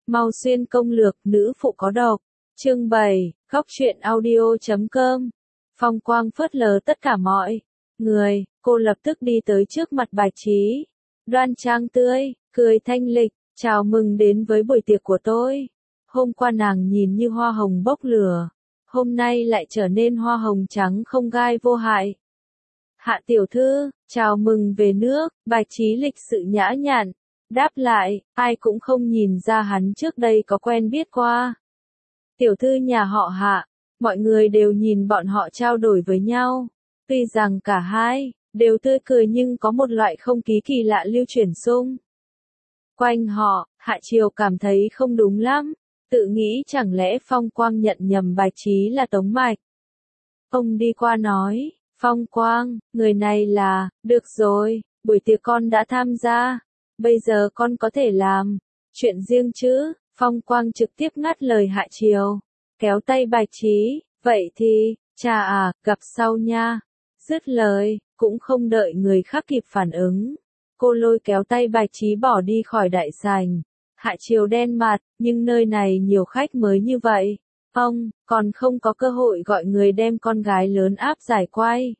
Mau xuyên công lược nữ phụ có độc. Chương 7, Góc truyện audio.com. Phong Quang phớt lờ tất cả mọi người, cô lập tức đi tới trước mặt Bạch Trí. Đoan trang tươi, cười thanh lịch, chào mừng đến với buổi tiệc của tôi. Hôm qua nàng nhìn như hoa hồng bốc lửa, hôm nay lại trở nên hoa hồng trắng không gai vô hại. Hạ tiểu thư, chào mừng về nước. Bạch Trí lịch sự nhã nhặn, đáp lại, ai cũng không nhìn ra hắn trước đây có quen biết qua. Tiểu thư nhà họ Hạ, mọi người đều nhìn bọn họ trao đổi với nhau. Tuy rằng cả hai đều tươi cười nhưng có một loại không khí kỳ lạ lưu chuyển xung quanh họ. Hạ Triều cảm thấy không đúng lắm, tự nghĩ chẳng lẽ Phong Quang nhận nhầm Bạch Trí là Tống Mạch. Ông đi qua nói, Phong Quang, người này là, được rồi, buổi tiệc con đã tham gia, bây giờ con có thể làm chuyện riêng chứ. Phong Quang trực tiếp ngắt lời Hạ Triều, kéo tay Bạch Trí, vậy thì, cha à, gặp sau nha. Dứt lời, cũng không đợi người khác kịp phản ứng, cô lôi kéo tay Bạch Trí bỏ đi khỏi đại sảnh. Hạ Triều đen mặt, nhưng nơi này nhiều khách mới như vậy, ông còn không có cơ hội gọi người đem con gái lớn áp giải quay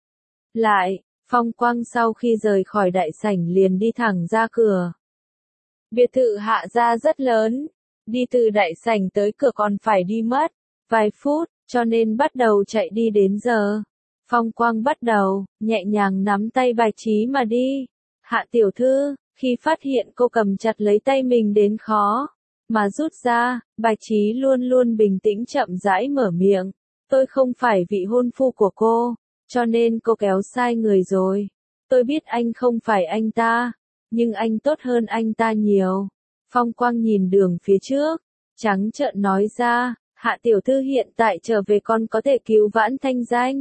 lại. Phong Quang sau khi rời khỏi đại sảnh liền đi thẳng ra cửa. Biệt thự Hạ gia rất lớn, đi từ đại sảnh tới cửa còn phải đi mất vài phút, cho nên bắt đầu chạy đi đến giờ. Phong Quang bắt đầu nhẹ nhàng nắm tay Bạch Trí mà đi. Hạ tiểu thư, khi phát hiện cô cầm chặt lấy tay mình đến khó mà rút ra, Bạch Trí luôn luôn bình tĩnh chậm rãi mở miệng, tôi không phải vị hôn phu của cô, cho nên cô kéo sai người rồi. Tôi biết anh không phải anh ta, nhưng anh tốt hơn anh ta nhiều. Phong Quang nhìn đường phía trước, trắng trợn nói ra, Hạ tiểu thư hiện tại trở về còn có thể cứu vãn thanh danh.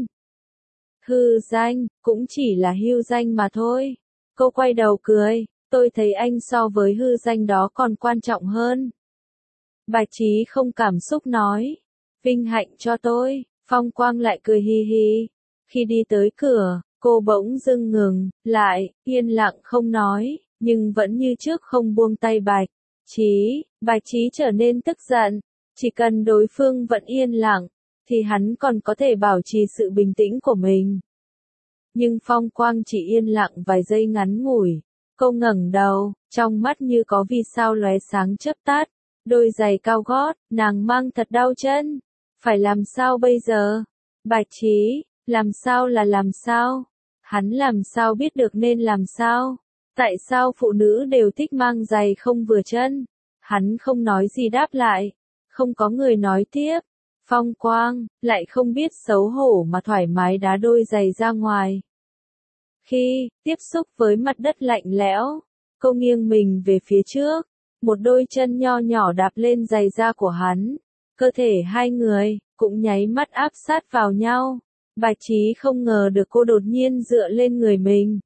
Hư danh, cũng chỉ là hưu danh mà thôi. Cô quay đầu cười, tôi thấy anh so với hư danh đó còn quan trọng hơn. Bạch Trí không cảm xúc nói, vinh hạnh cho tôi. Phong Quang lại cười hi hi. Khi đi tới cửa, cô bỗng dưng ngừng lại, yên lặng không nói, nhưng vẫn như trước không buông tay Bạch Trí. Bạch Trí trở nên tức giận, chỉ cần đối phương vẫn yên lặng, thì hắn còn có thể bảo trì sự bình tĩnh của mình. Nhưng Phong Quang chỉ yên lặng vài giây ngắn ngủi, cô ngẩng đầu, trong mắt như có vì sao lóe sáng chớp tắt, đôi giày cao gót, nàng mang thật đau chân. Phải làm sao bây giờ? Bạch Trí, làm sao là làm sao? Hắn làm sao biết được nên làm sao? Tại sao phụ nữ đều thích mang giày không vừa chân? Hắn không nói gì đáp lại, không có người nói tiếp. Phong Quang lại không biết xấu hổ mà thoải mái đá đôi giày ra ngoài. Khi tiếp xúc với mặt đất lạnh lẽo, cô nghiêng mình về phía trước, một đôi chân nho nhỏ đạp lên giày da của hắn. Cơ thể hai người cũng nháy mắt áp sát vào nhau. Bạch Trí không ngờ được cô đột nhiên dựa lên người mình.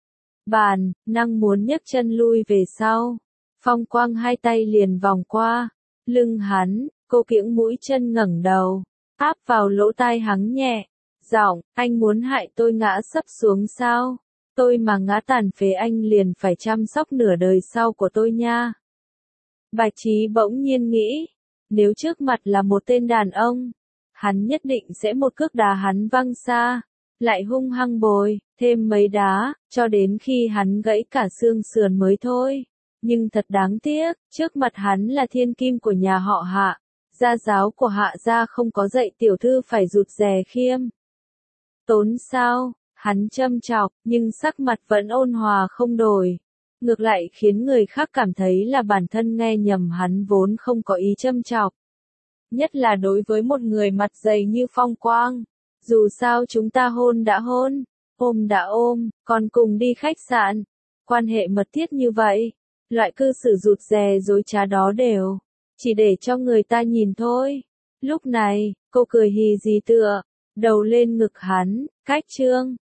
Bản năng muốn nhấc chân lui về sau. Phong Quang hai tay liền vòng qua lưng hắn, cô kiễng mũi chân ngẩng đầu, áp vào lỗ tai hắn nhẹ giọng, anh muốn hại tôi ngã sấp xuống sao? Tôi mà ngã tàn phế anh liền phải chăm sóc nửa đời sau của tôi nha. Bạch Trí bỗng nhiên nghĩ, nếu trước mặt là một tên đàn ông, hắn nhất định sẽ một cước đá hắn văng xa, lại hung hăng bồi thêm mấy đá, cho đến khi hắn gãy cả xương sườn mới thôi. Nhưng thật đáng tiếc, trước mặt hắn là thiên kim của nhà họ Hạ, gia giáo của Hạ gia không có dạy tiểu thư phải rụt rè khiêm tốn sao. Hắn châm chọc, nhưng sắc mặt vẫn ôn hòa không đổi. Ngược lại khiến người khác cảm thấy là bản thân nghe nhầm, hắn vốn không có ý châm chọc. Nhất là đối với một người mặt dày như Phong Quang. Dù sao chúng ta hôn đã hôn, ôm đã ôm, còn cùng đi khách sạn. Quan hệ mật thiết như vậy, loại cư xử rụt rè dối trá đó đều chỉ để cho người ta nhìn thôi. Lúc này, cô cười hì hì tựa đầu lên ngực hắn, cách chương